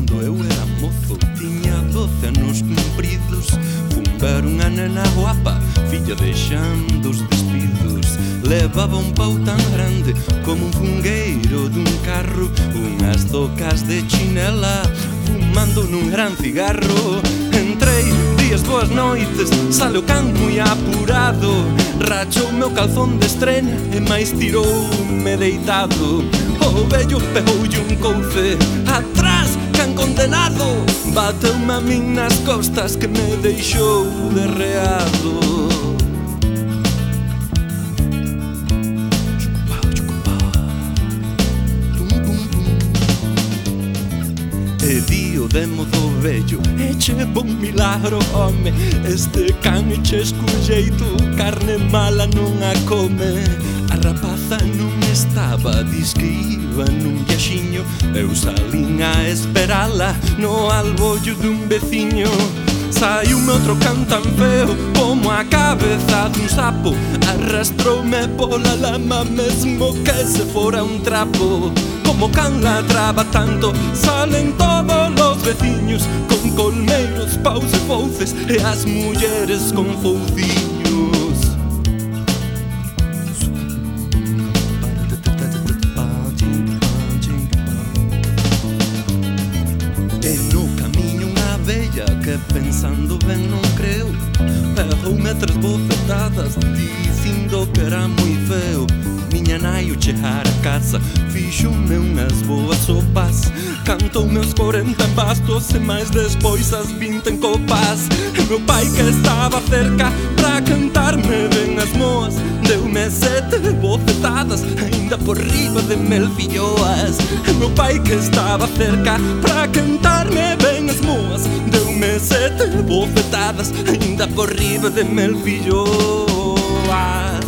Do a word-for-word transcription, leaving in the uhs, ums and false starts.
Cando eu era mozo tiña doce anos cumpridos. Fun ver unha nena guapa, filla de Xan dos Despidos. Levaba un pau tan grande como un fungueiro dun carro, unhas docas de chinela, fumando nun gran cigarro. Entrei, días boas noites, sale o can moi apurado, rachou meu calzón de estrena e máis tiroume deitado. O vello pegoulle un couce atrás, can condenado, bateume a min nas costas que me deixou derreado. E dio de mozo vello, eche bon milagro, home, este can eche esculleito, carne mala non a come. A rapaza non estaba, dis que iba nun viaxiño, eu salín a esperala no albollo dun veciño. Saiume outro can tan feo como a cabeza dun sapo, arrastroume pola lama mesmo que se fora un trapo. Como can ladraba tanto, salen todos los veciños con colmeiros, paus e fouces e as mulleres con fouciños. E no camiño unha vella que pensando ben non creo, pegoume tres bofetadas dicindo que era moi feo. Miña nai ao chegar a casa fixome unhas boas sopas, cantoume os corenta en bastos e máis despois as vinte en copas. E meu pai que estaba cerca pra cantarme ben as moas, deume sete bofetadas aínda por riba de mel filloas. E meu pai que estaba cerca pra cantarme ben as moas, deume sete bofetadas aínda por riba de mel filloas.